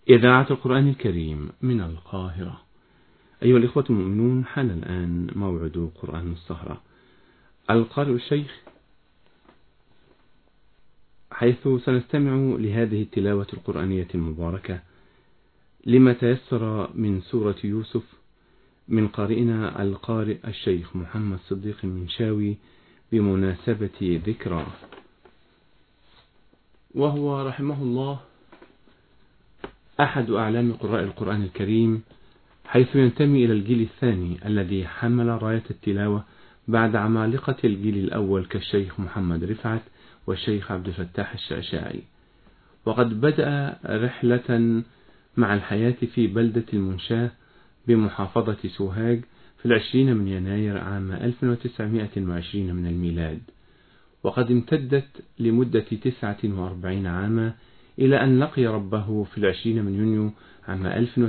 إذاعة القرآن الكريم من القاهرة. أيها الإخوة المؤمنون، حان الآن موعد قرآن السهرة. القارئ الشيخ، حيث سنستمع لهذه التلاوة القرآنية المباركة لما تيسر من سورة يوسف من قارئنا القارئ الشيخ محمد صديق المنشاوي بمناسبة ذكرى، وهو رحمه الله أحد أعلام قراء القرآن الكريم، حيث ينتمي إلى الجيل الثاني الذي حمل راية التلاوة بعد عمالقة الجيل الأول كالشيخ محمد رفعت والشيخ عبد الفتاح الشعشاعي. وقد بدأ رحلة مع الحياة في بلدة المنشاة بمحافظة سوهاج في 20 من يناير عام 1920 من الميلاد، وقد امتدت لمدة 49 عاما إلى أن لقي ربه في 20 من يونيو عام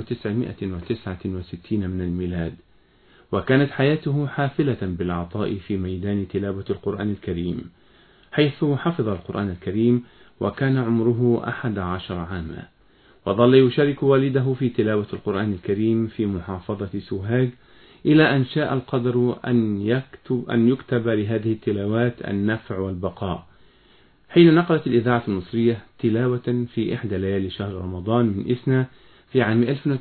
1969 من الميلاد. وكانت حياته حافلة بالعطاء في ميدان تلاوة القرآن الكريم، حيث حفظ القرآن الكريم وكان عمره 11 عاما، وظل يشارك والده في تلاوة القرآن الكريم في محافظة سوهاج إلى أن شاء القدر أن يكتب لهذه التلاوات النفع والبقاء، حين نقلت الإذاعة المصرية تلاوة في إحدى ليالي شهر رمضان من إثنى في عام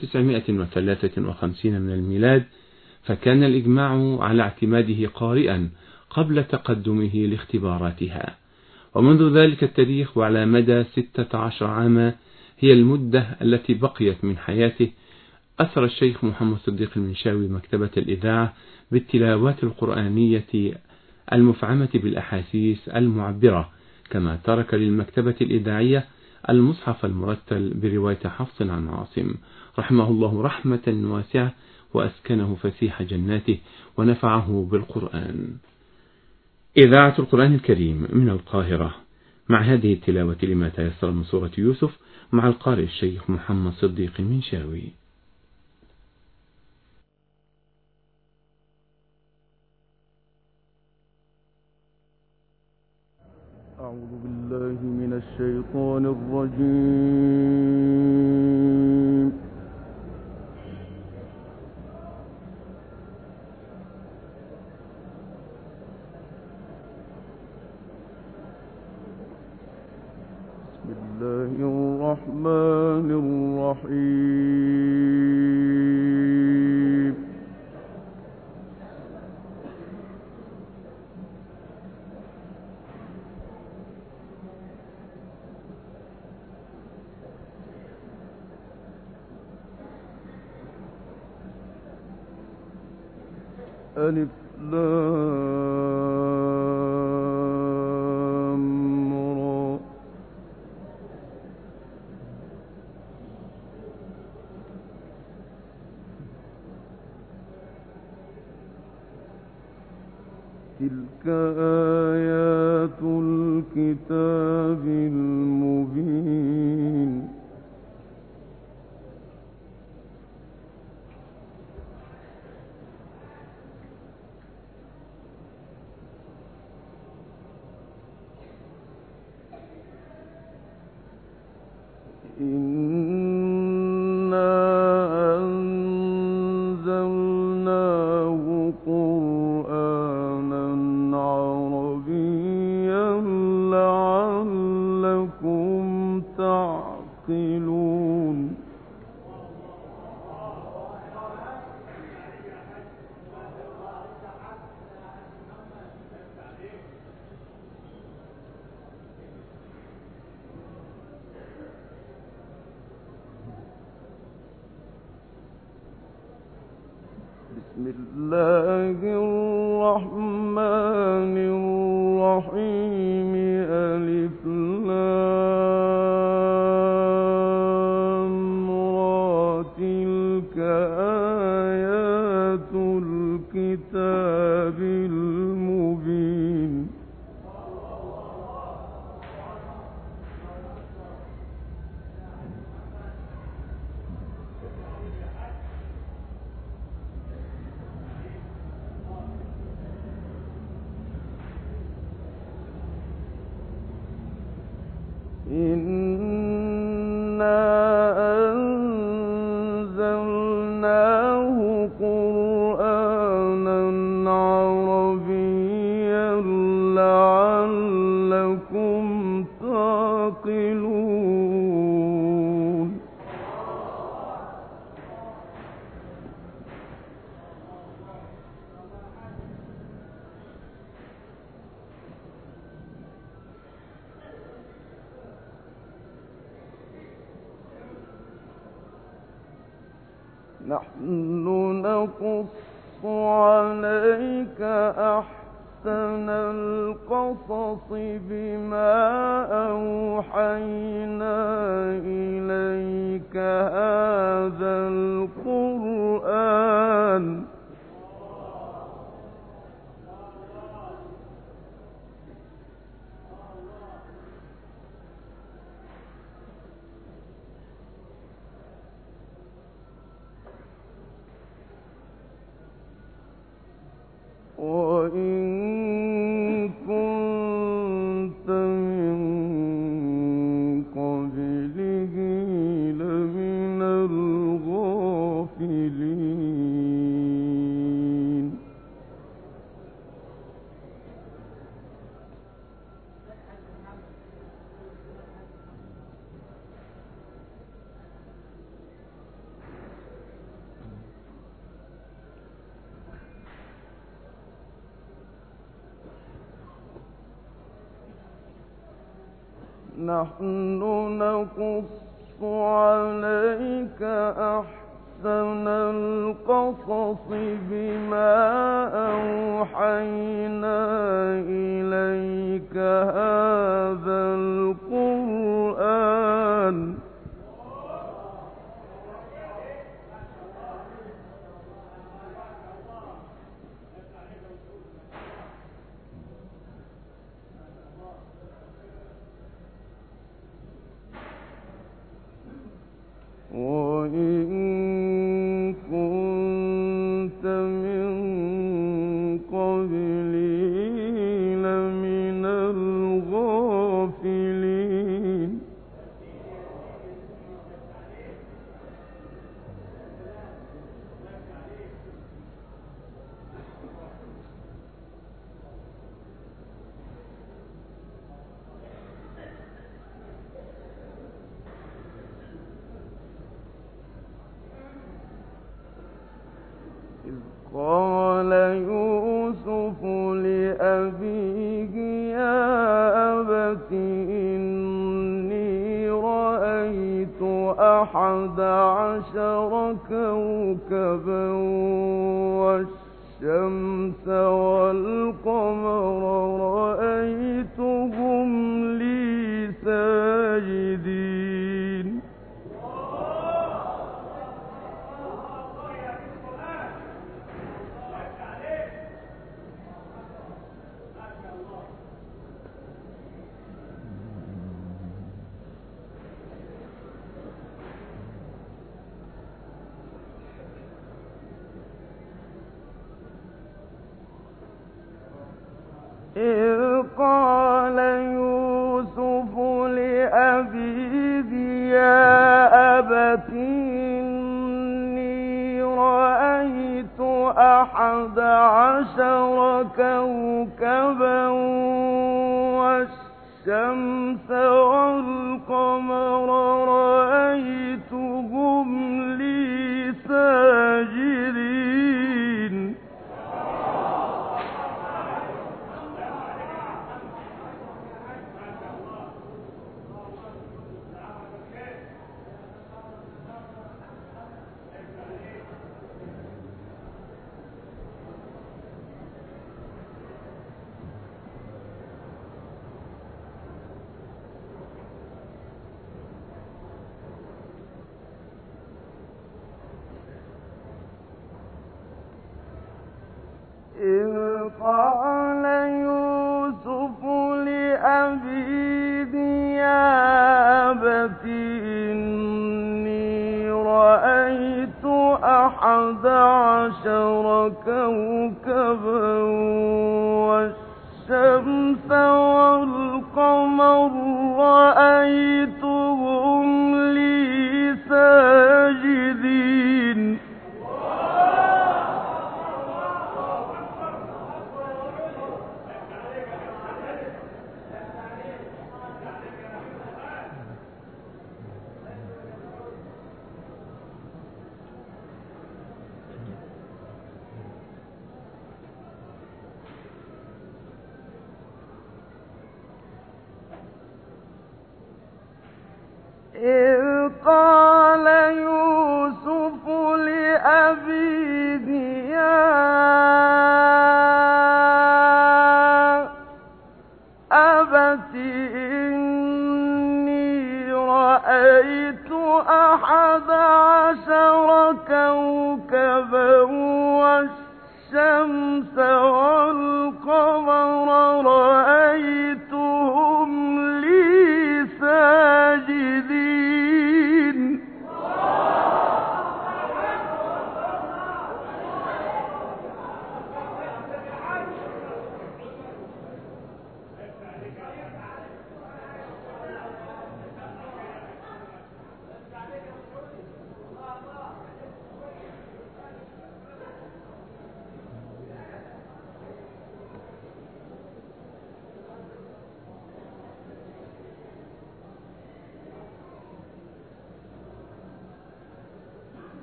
1953 من الميلاد، فكان الإجماع على اعتماده قارئا قبل تقدمه لاختباراتها. ومنذ ذلك التاريخ وعلى مدى 16 عاما هي المدة التي بقيت من حياته، أثر الشيخ محمد صديق المنشاوي مكتبة الإذاعة بالتلاوات القرآنية المفعمة بالأحاسيس المعبرة، كما ترك للمكتبة الإذاعية المصحف المرتل برواية حفص عن عاصم رحمه الله رحمة واسعة، وأسكنه فسيح جناته ونفعه بالقرآن. إذاعة القرآن الكريم من القاهرة، مع هذه التلاوة لما تيسر من سورة يوسف مع القارئ الشيخ محمد صديق المنشاوي. أعوذ بالله من الشيطان الرجيم. بسم الله الرحمن الرحيم. ألف لام را. تلك آيات الكتاب المبين. إنا أنزلناه قرآنا عربيا لعلكم تعقلون. بسم الله الرحمن الرحيم. ألف لام را. تلك آيات الكتاب المبين. نحن نقص عليك أحسن القصص بما أوحينا إليك هذا القرآن وإن كنت من قبله لمن الغافلين نحن نقص عليك أحسن القصص بما أوحينا إليك هذا القرآن وإن كنت من قبله لمن الغافلين إذ قال يوسف لأبيه يا أبت إني رأيت 11 كوكبا والشمس والقمر رأيتهم لي ساجدين إذ قال يوسف لأبيه يا أبت إني رأيت 11 كوكبا والشمس والقمر رأيتهم لي ساجدين إذ قال يوسف لأبيه يا أبت إني رأيت 11 كوكبا والشمس والقمر رأيتهم لي ساجدين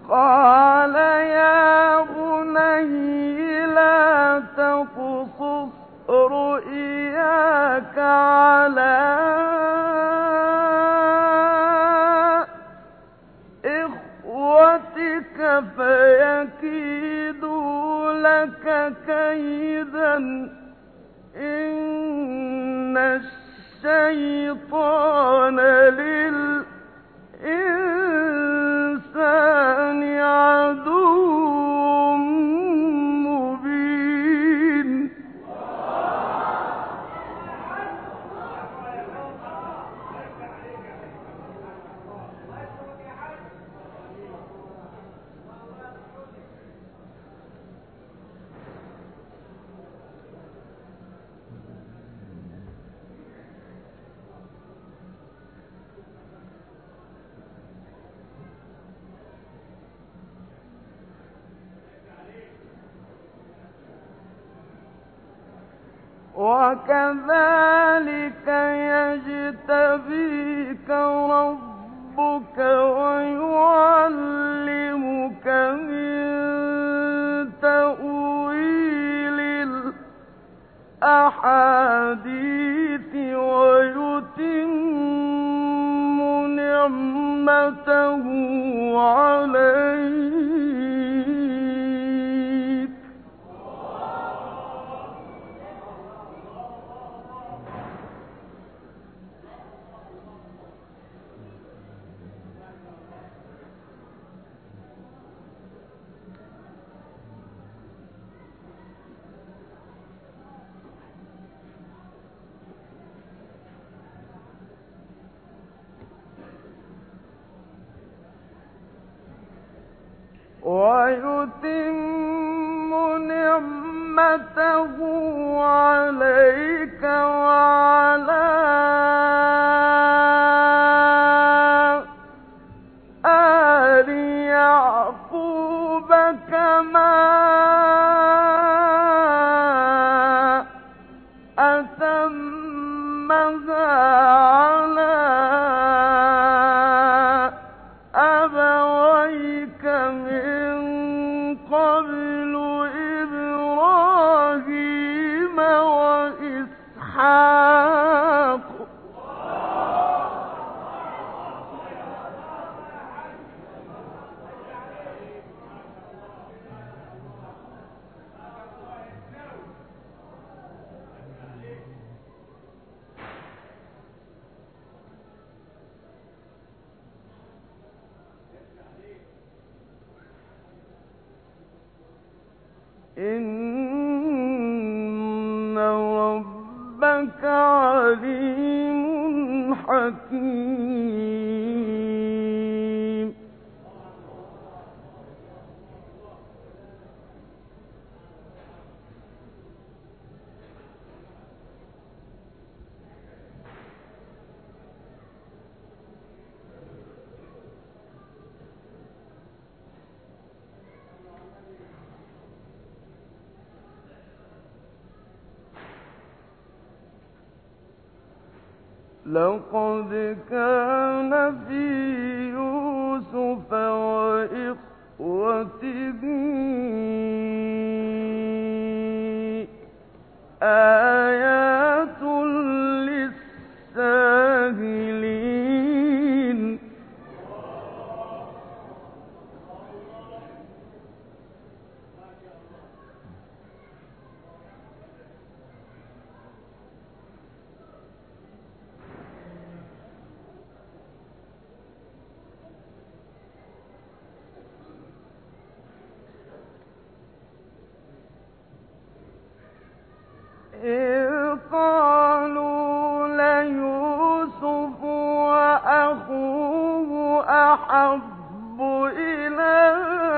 قال يا بني لا تقصص رؤياك على إخوتك فيكيدوا لك كيدا إن الشيطان للإنسان عدو مبين وكذلك يجتبيك ربك ويعلمك من تأويل الأحاديث ويتم نعمته عليك ويتم نعمته عليك وعلى آل يعقوب كما أتمها على أبويك من قبل إبراهيم وإسحاق إن ربك عليم حكيم لقد كان في يوسف وإخوته آيات للسائلين إذ قالوا ليوسف وأخوه أحب إلى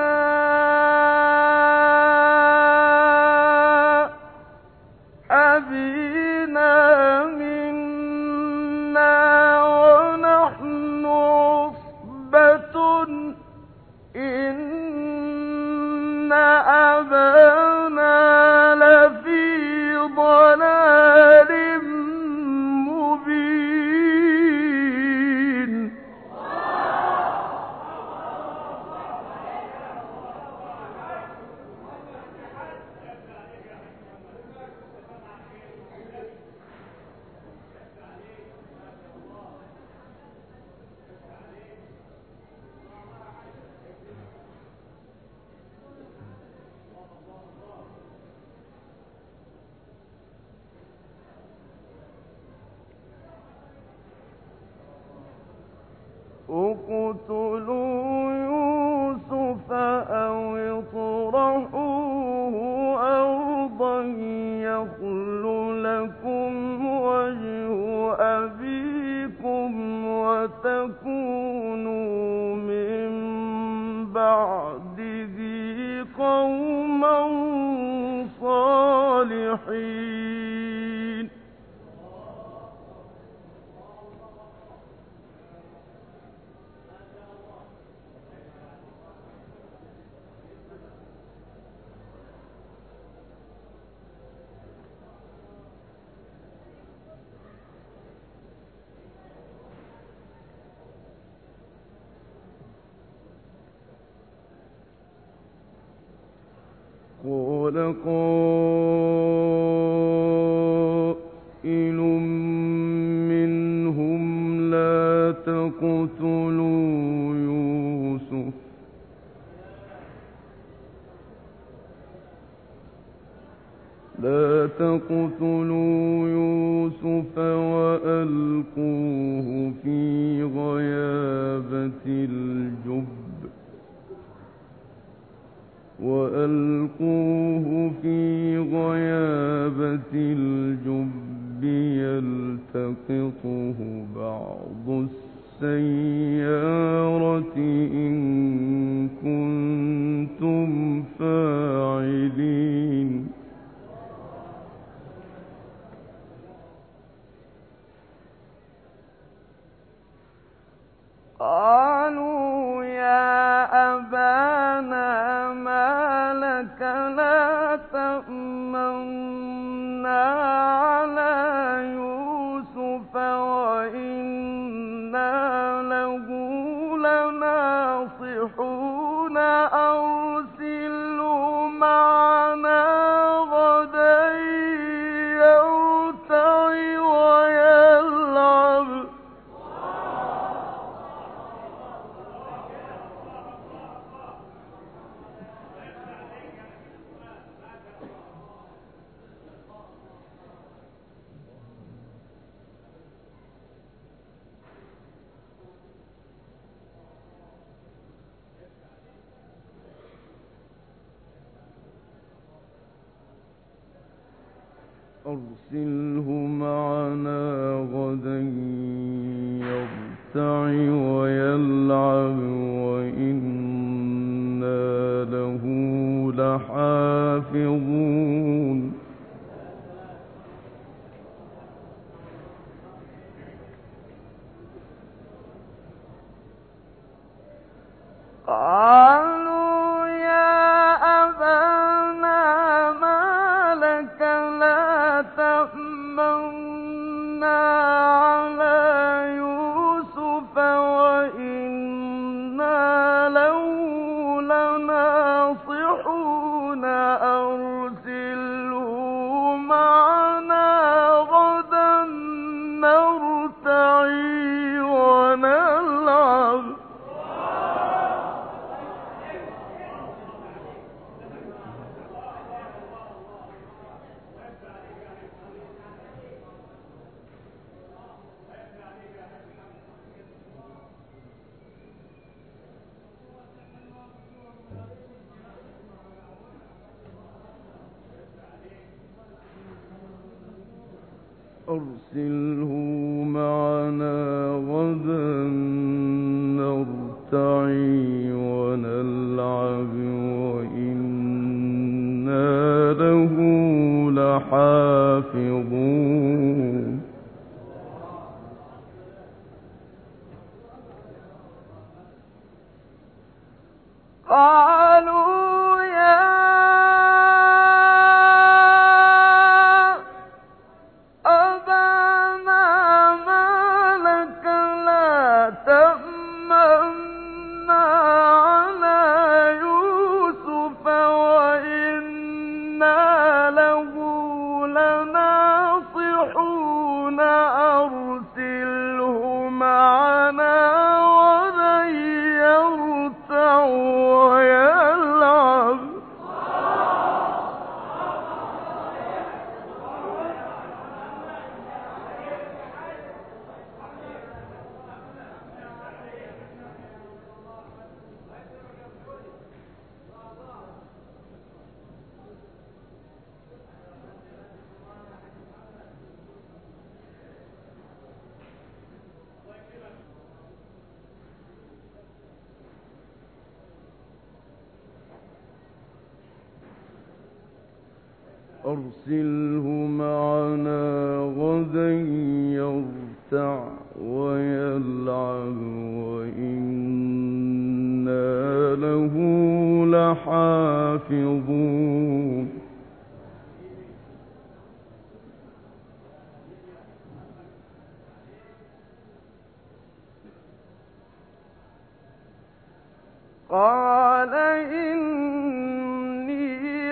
أبينا منا ونحن عصبة إن أبانا لفي ضلال مبين اقتلوا يوسف أو اطرحوه أرضا يخل لكم وجه أبيكم وتكونوا من بعده قوما صالحين. قال قائل منهم لا تقتلوا يوسف وألقوه في غيابة الجب يلتقطه بعض السيارة إن كنتم فاعلين. قالوا يا أبانا ما لك لا تأمنا على يوسف وإنا له لناصحون أرسله معنا غدا يرتع ويلعب. أرسله معنا غدا يرتع ويلعب وإنا له لحافظون. قالوا يا أبانا ما لك لا تأمنا على يوسف وإنا له لناصحون أرسله معنا غدا نرتع ونلعب. أرسله معنا غدا نرتع ونلعب وإنا له لحافظون. قالوا يا أبانا أرسله معنا غدا يرتع ويلعب وإنا له لحافظون قال إني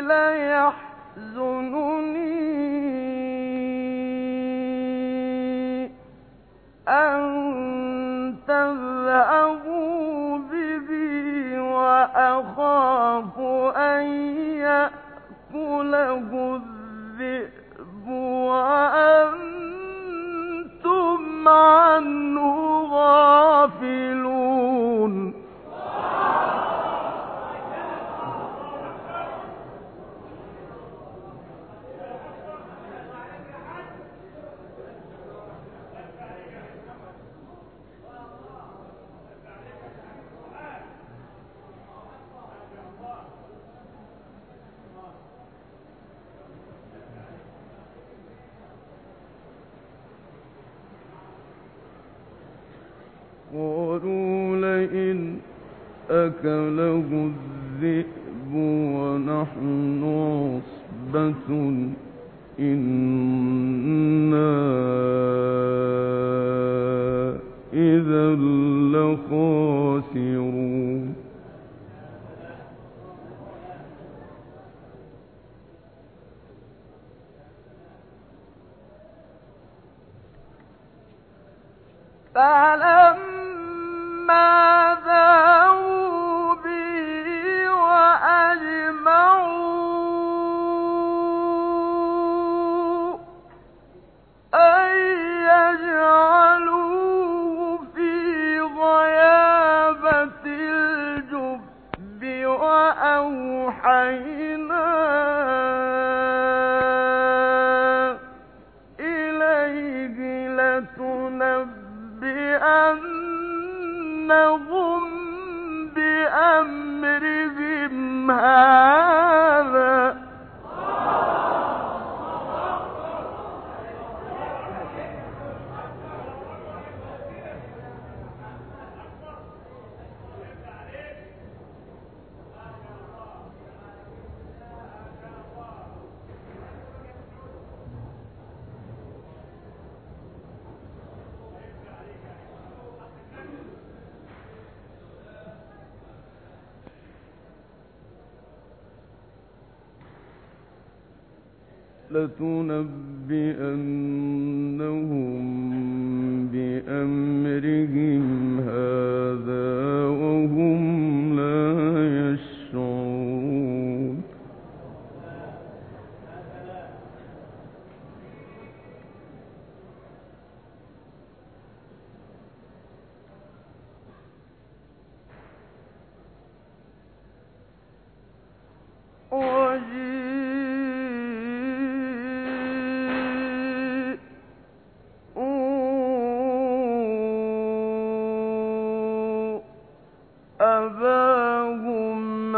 ليحزنني أن تذهبوا به وأخاف أن يأكله الذئب وأنتم عنه غافلون قالوا لئن أكله الذئب ونحن عصبة إنا إذا لخاسرون فلما ذهبوا به وأجمعوا أن يجعلوه في غيابة الجب وأوحينا إليه لتنبئنهم بأمرهم هذا لتنبئنهم بأمرهم هذا وهم لا يشعرون أباهم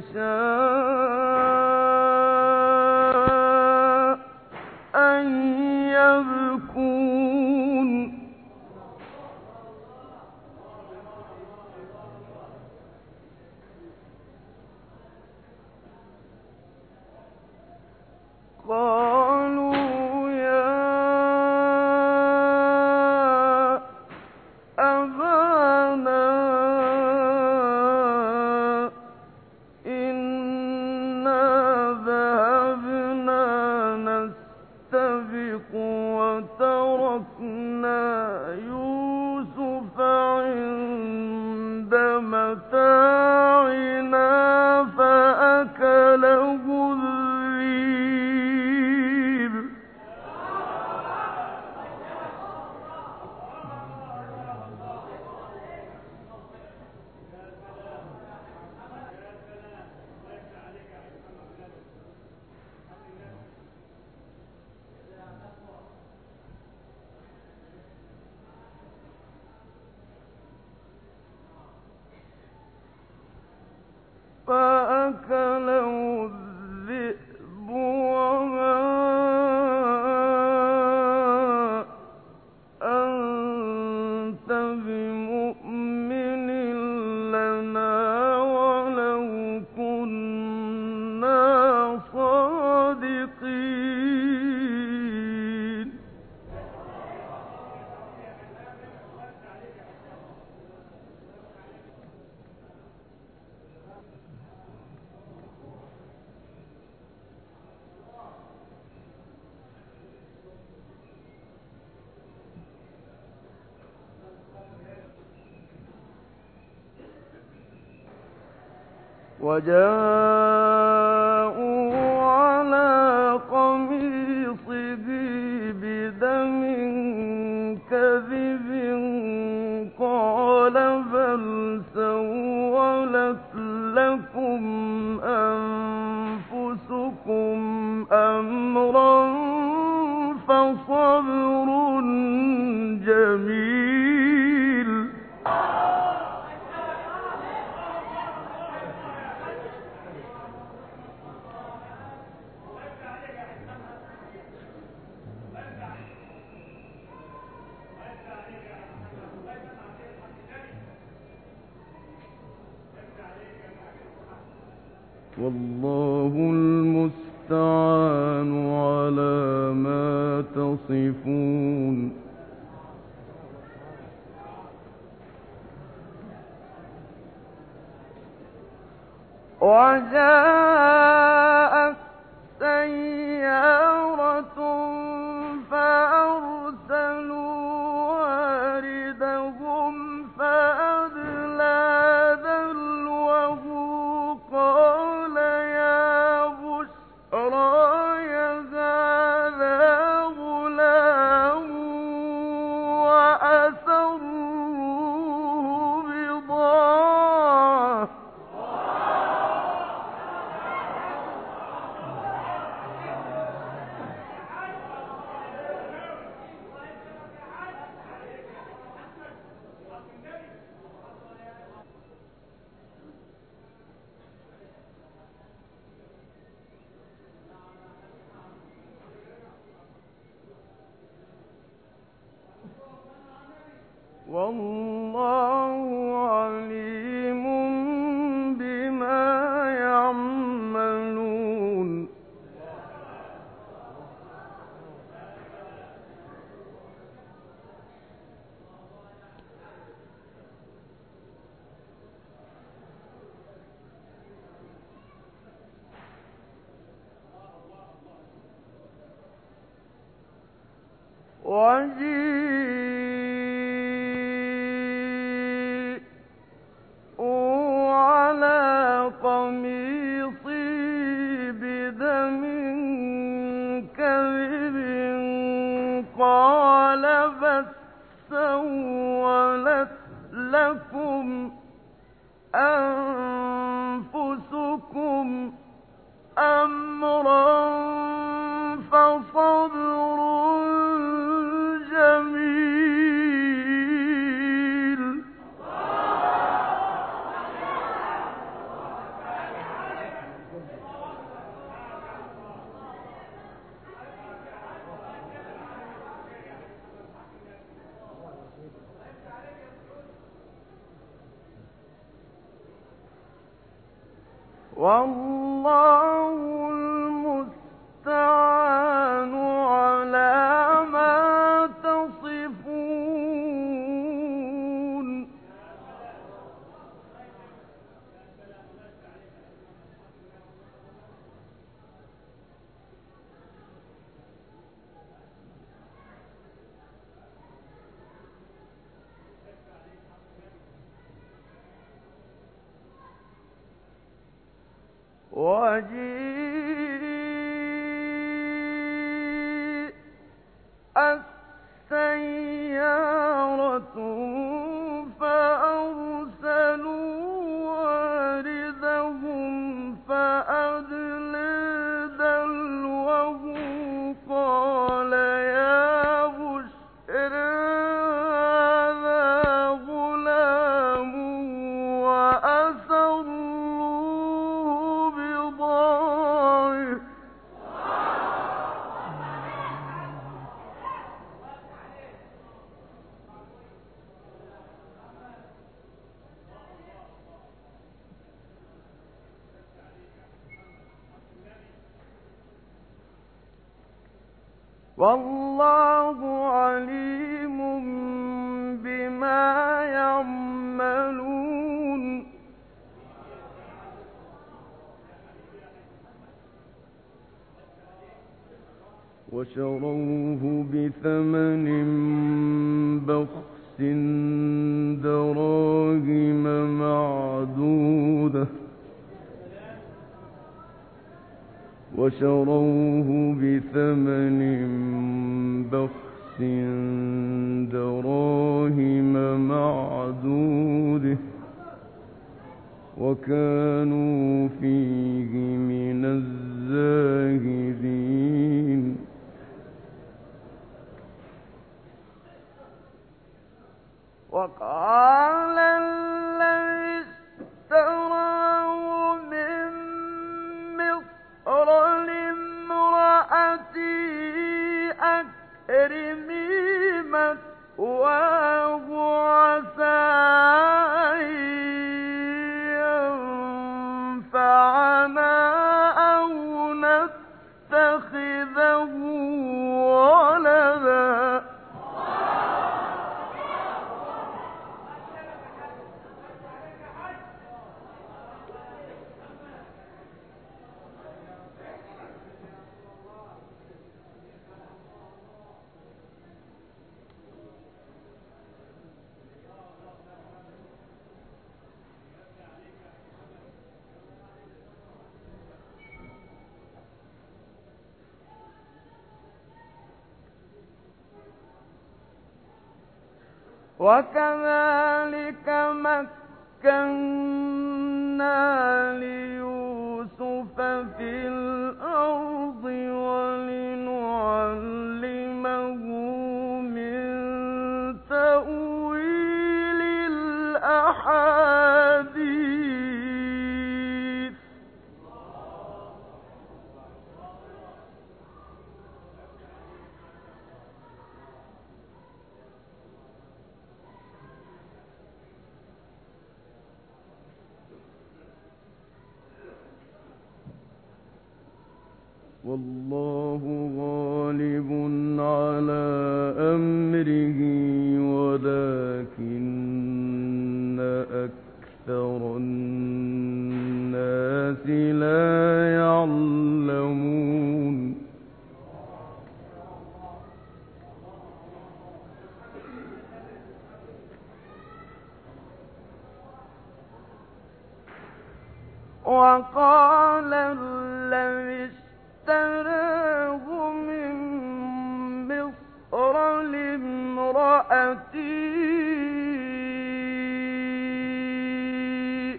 عشاء يبكون قالوا يا أبانا إنا ذهبنا نستبق وتركنا يوسف عند متاعنا فأكله الذئب فأكله الذئب وما وجاءوا على قميصه بدم كذب قال بل سولت لكم أنفسكم أمرا فصبر جميل. والله المستعان على ما تصفون. وجاءت سيارة فأرسلوا واردهم فأدلى دلوه قال يا بشرى هذا غلام وأسروه بضاعة والله عليم بما يعملون. وجيءوا على قميصي بدم كذب قال بل سولت لكم أنفسكم أمرا فصبر جميل. والله المستعان على ما تصفون. وجيءت سيارة فأرسلوا واردهم فأدلى دلوه قال يا بشرى هذا غلام وأسروه بضاعة والله عليم بما يعملون. وشروه بثمن بخس دراهم معدودة وشروه بثمن بخس دراهم معدوده وكانوا فيه من الزاهدين وقال الذي اشتراه من مصر لامرأته أكرمي مثواه عسى أن ينفعنا أو نتخذه ولدا وكذلك مكنا ليوسف في الأرض ولنعلمه من تأويل الأحاديث والله غالب على أمره ولكن أكثر الناس لا يعلمون وقال الذي اشتراه من مصر لامرأته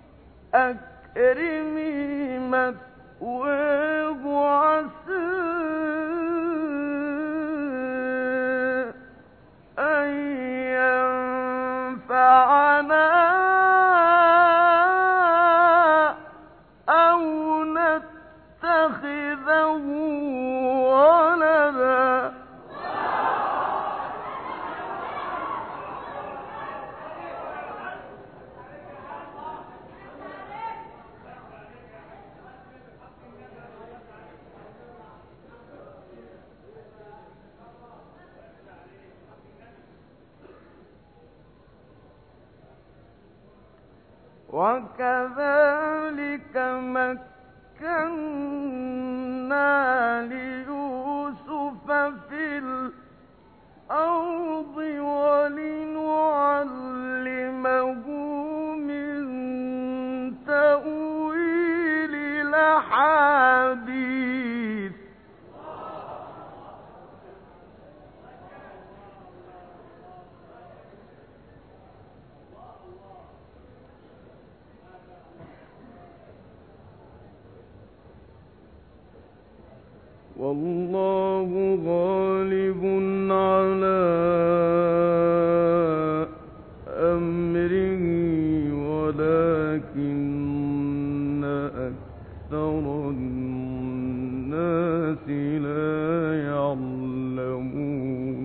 أكرمي مثواه عسى أن ينفعنا أو نتخذه ولدا وكذلك مكنا ليوسف في الأرض ولنعلمه من تأويل الأحاديث والله غالب على أمره ولكن أكثر الناس لا يعلمون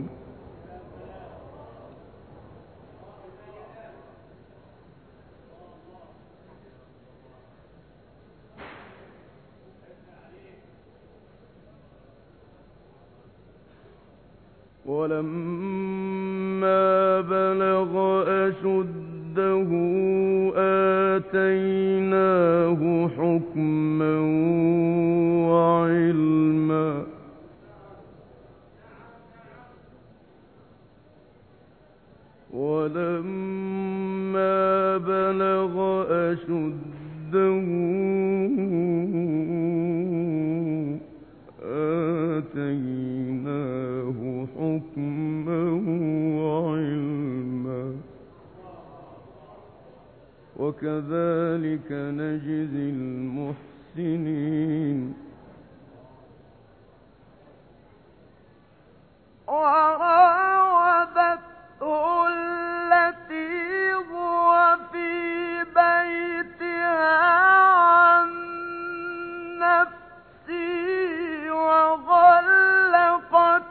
ولما بلغ أشده آتيناه حكما وعلما ولما بلغ أشده كذلك نجزي المحسنين وراودته التي هو في بيتها عن نفسه وغلقت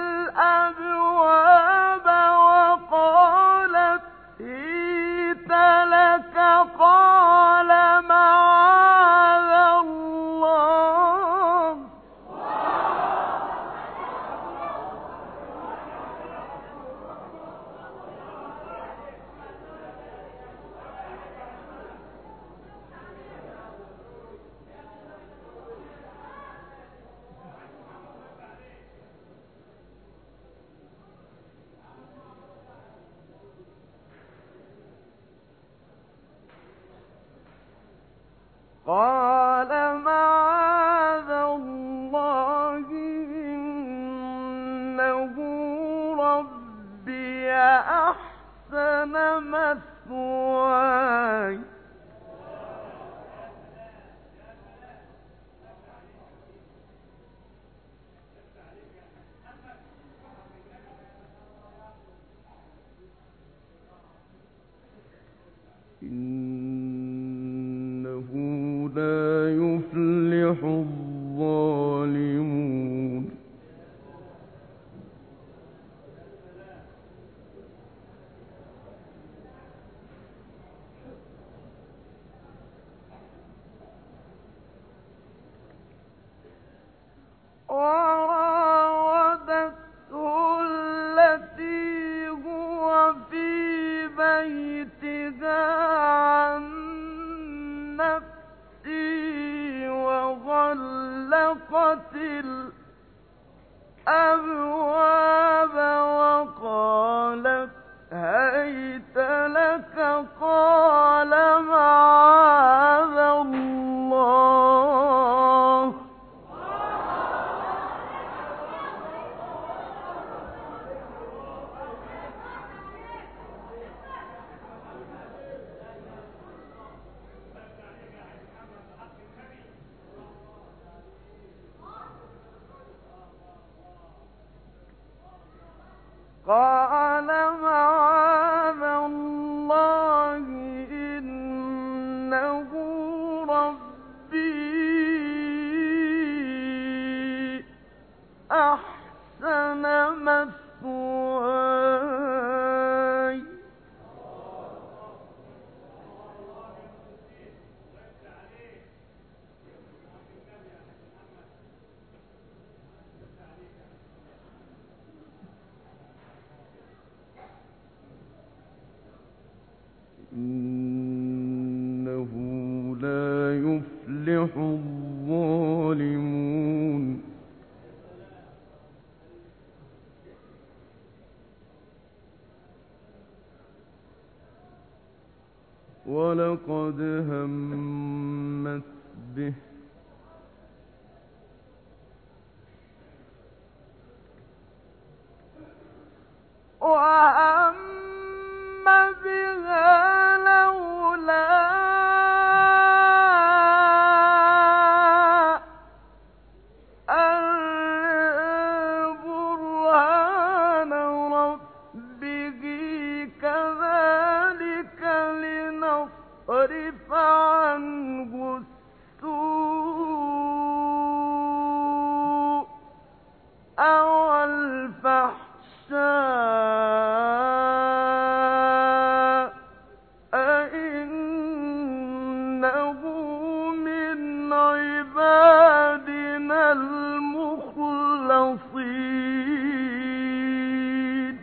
الأبواب وقالت هيت لك قال معاذ الله قال معاذ الله إنه ربي أحسن مثواي إنه لا يفلح الظالمون وراودته التي هو في بيتها عن نفسه وغلقت الأبواب وقالت هيت لك قال معاذ الله قال معاذ الله إنه ربي أحسن مثواي إنه لا يفلح الظالمون ولقد همت به وهم بها لولا أن برهان ربه كذلك لنصرف عنه السوء أو الفحشاء إنه من عبادنا المخلصين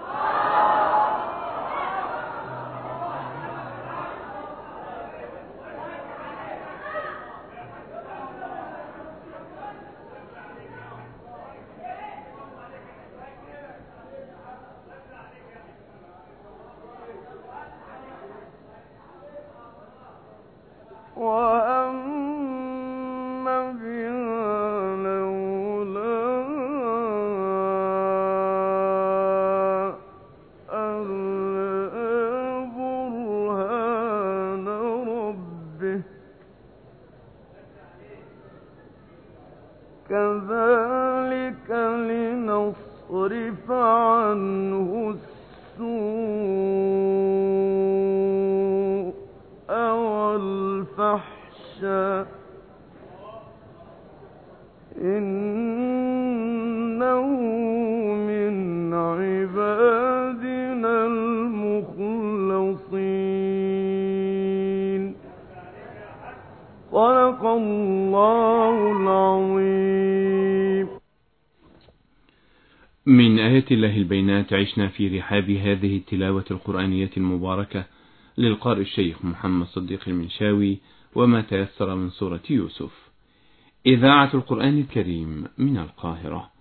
وهم بها لولا أن رأى برهان ربه كذلك لنصرف عنه السوء والفحشاء إنه من عبادنا المخلصين. صدق الله العظيم. من آيات الله البينات عشنا في رحاب هذه التلاوة القرآنية المباركة للقارئ الشيخ محمد صديق المنشاوي وما تيسر من سورة يوسف. إذاعة القرآن الكريم من القاهرة.